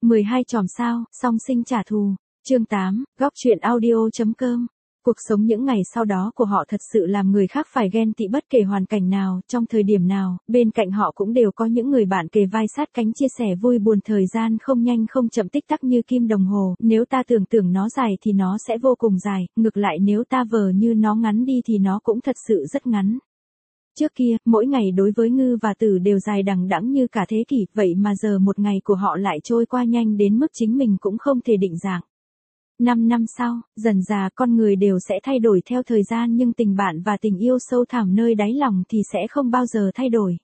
12 chòm sao, song sinh trả thù. Chương 8, góc truyện audio.com. Cuộc sống những ngày sau đó của họ thật sự làm người khác phải ghen tị bất kể hoàn cảnh nào, trong thời điểm nào, bên cạnh họ cũng đều có những người bạn kề vai sát cánh chia sẻ vui buồn. Thời gian không nhanh không chậm tích tắc như kim đồng hồ, nếu ta tưởng nó dài thì nó sẽ vô cùng dài, ngược lại nếu ta vờ như nó ngắn đi thì nó cũng thật sự rất ngắn. Trước kia, mỗi ngày đối với Ngư và Tử đều dài đằng đẵng như cả thế kỷ, vậy mà giờ một ngày của họ lại trôi qua nhanh đến mức chính mình cũng không thể định dạng. 5 năm sau, dần dà con người đều sẽ thay đổi theo thời gian nhưng tình bạn và tình yêu sâu thẳm nơi đáy lòng thì sẽ không bao giờ thay đổi.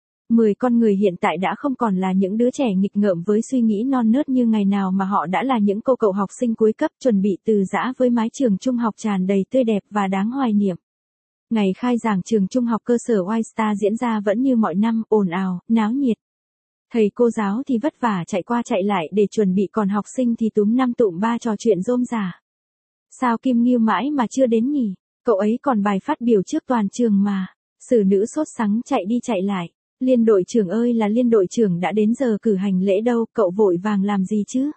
10 con người hiện tại đã không còn là những đứa trẻ nghịch ngợm với suy nghĩ non nớt như ngày nào mà họ đã là những cô cậu học sinh cuối cấp chuẩn bị từ giã với mái trường trung học tràn đầy tươi đẹp và đáng hoài niệm. Ngày khai giảng trường trung học cơ sở White Star diễn ra vẫn như mọi năm, ồn ào, náo nhiệt. Thầy cô giáo thì vất vả chạy qua chạy lại để chuẩn bị, còn học sinh thì túm năm tụm ba trò chuyện rôm rả. Sao Kim Nghiêu mãi mà chưa đến nhỉ? Cậu ấy còn bài phát biểu trước toàn trường mà. Sử nữ sốt sắng chạy đi chạy lại. Liên đội trưởng ơi là liên đội trưởng, đã đến giờ cử hành lễ đâu, cậu vội vàng làm gì chứ?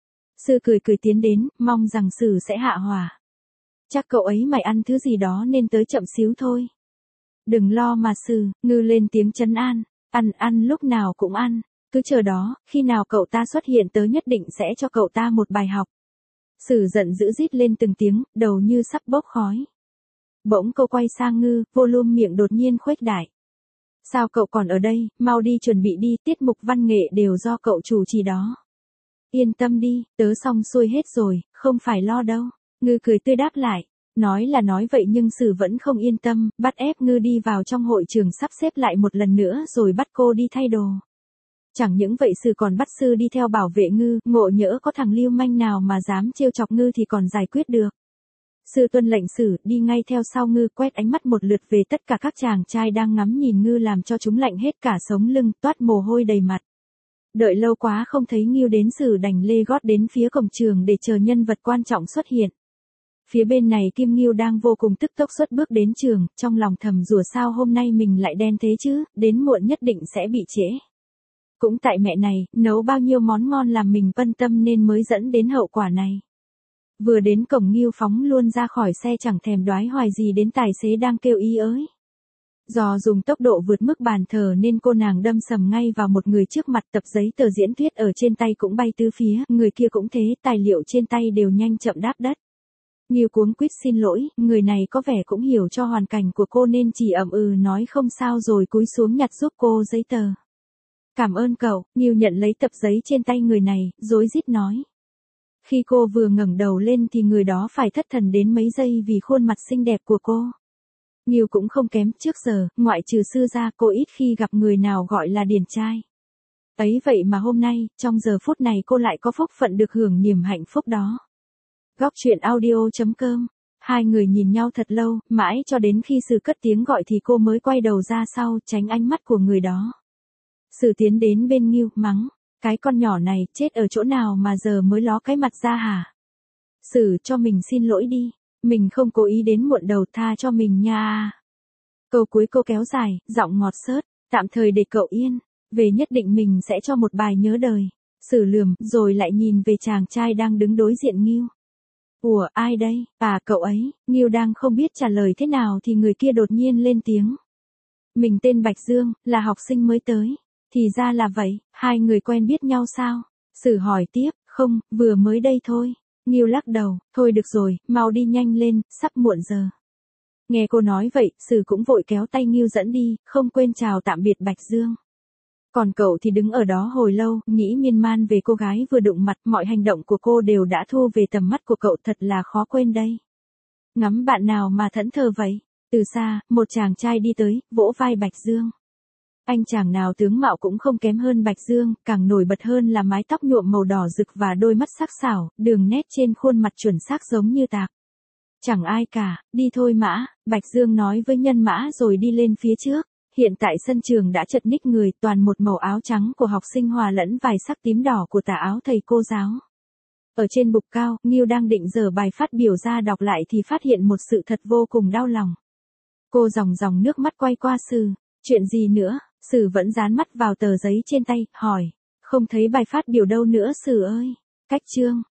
Sư cười cười tiến đến, mong rằng Sử sẽ hạ hỏa. Chắc cậu ấy mày ăn thứ gì đó nên tới chậm xíu thôi. Đừng lo mà Sử, Ngư lên tiếng trấn an. Ăn lúc nào cũng ăn. Cứ chờ đó, khi nào cậu ta xuất hiện tớ nhất định sẽ cho cậu ta một bài học. Sử giận dữ rít lên từng tiếng, đầu như sắp bốc khói. Bỗng cô quay sang Ngư, volume miệng đột nhiên khuếch đại. Sao cậu còn ở đây, mau đi chuẩn bị đi, tiết mục văn nghệ đều do cậu chủ trì đó. Yên tâm đi, tớ xong xuôi hết rồi, không phải lo đâu. Ngư cười tươi đáp lại. Nói là nói vậy nhưng Sử vẫn không yên tâm, bắt ép Ngư đi vào trong hội trường sắp xếp lại một lần nữa rồi bắt cô đi thay đồ. Chẳng những vậy Sử còn bắt Sư đi theo bảo vệ Ngư, ngộ nhỡ có thằng lưu manh nào mà dám trêu chọc Ngư thì còn giải quyết được. Sư tuân lệnh Sử đi ngay theo sau Ngư, quét ánh mắt một lượt về tất cả các chàng trai đang ngắm nhìn Ngư làm cho chúng lạnh hết cả sống lưng, toát mồ hôi đầy mặt. Đợi lâu quá không thấy Nghiêu đến, Sử đành lê gót đến phía cổng trường để chờ nhân vật quan trọng xuất hiện. Phía bên này Kim Nghiêu đang vô cùng tức tốc xuất bước đến trường, trong lòng thầm rủa sao hôm nay mình lại đen thế chứ, đến muộn nhất định sẽ bị trễ. Cũng tại mẹ này, nấu bao nhiêu món ngon làm mình phân tâm nên mới dẫn đến hậu quả này. Vừa đến cổng Nghiêu phóng luôn ra khỏi xe chẳng thèm đoái hoài gì đến tài xế đang kêu ý ới. Do dùng tốc độ vượt mức bàn thờ nên cô nàng đâm sầm ngay vào một người trước mặt, tập giấy tờ diễn thuyết ở trên tay cũng bay tứ phía, người kia cũng thế, tài liệu trên tay đều nhanh chậm đáp đất. Nghiêu cuống quýt xin lỗi, người này có vẻ cũng hiểu cho hoàn cảnh của cô nên chỉ ậm ừ nói không sao rồi cúi xuống nhặt giúp cô giấy tờ. Cảm ơn cậu. Nghiêu nhận lấy tập giấy trên tay người này, rối rít nói. Khi cô vừa ngẩng đầu lên thì người đó phải thất thần đến mấy giây vì khuôn mặt xinh đẹp của cô. Nghiêu cũng không kém, trước giờ, ngoại trừ Sư ra cô ít khi gặp người nào gọi là điển trai. Ấy vậy mà hôm nay, trong giờ phút này cô lại có phúc phận được hưởng niềm hạnh phúc đó. Góc truyện audio.com. Hai người nhìn nhau thật lâu, mãi cho đến khi Sử cất tiếng gọi thì cô mới quay đầu ra sau, tránh ánh mắt của người đó. Sử tiến đến bên Nghiêu, mắng. Cái con nhỏ này, chết ở chỗ nào mà giờ mới ló cái mặt ra hả? Sử, cho mình xin lỗi đi. Mình không cố ý đến muộn đầu, tha cho mình nha. Câu cuối cô kéo dài, giọng ngọt xớt. Tạm thời để cậu yên. Về nhất định mình sẽ cho một bài nhớ đời. Sử lườm, rồi lại nhìn về chàng trai đang đứng đối diện Nghiêu. Ủa, ai đây? À, cậu ấy. Nghiêu đang không biết trả lời thế nào thì người kia đột nhiên lên tiếng. Mình tên Bạch Dương, là học sinh mới tới. Thì ra là vậy, hai người quen biết nhau sao? Sử hỏi tiếp, không, vừa mới đây thôi. Nghiêu lắc đầu, thôi được rồi, mau đi nhanh lên, sắp muộn giờ. Nghe cô nói vậy, Sử cũng vội kéo tay Nghiêu dẫn đi, không quên chào tạm biệt Bạch Dương. Còn cậu thì đứng ở đó hồi lâu, nghĩ miên man về cô gái vừa đụng mặt, mọi hành động của cô đều đã thu về tầm mắt của cậu, thật là khó quên đây. Ngắm bạn nào mà thẫn thờ vậy? Từ xa, một chàng trai đi tới, vỗ vai Bạch Dương. Anh chàng nào tướng mạo cũng không kém hơn Bạch Dương, càng nổi bật hơn là mái tóc nhuộm màu đỏ rực và đôi mắt sắc sảo, đường nét trên khuôn mặt chuẩn xác giống như tạc. Chẳng ai cả, đi thôi Mã, Bạch Dương nói với nhân mã rồi đi lên phía trước. Hiện tại sân trường đã chật ních người, toàn một màu áo trắng của học sinh hòa lẫn vài sắc tím đỏ của tà áo thầy cô giáo. Ở trên bục cao, Nghiêu đang định dở bài phát biểu ra đọc lại thì phát hiện một sự thật vô cùng đau lòng. Cô dòng nước mắt quay qua Sử. Chuyện gì nữa? Sử vẫn dán mắt vào tờ giấy trên tay, hỏi. Không thấy bài phát biểu đâu nữa Sử ơi. Cách chương.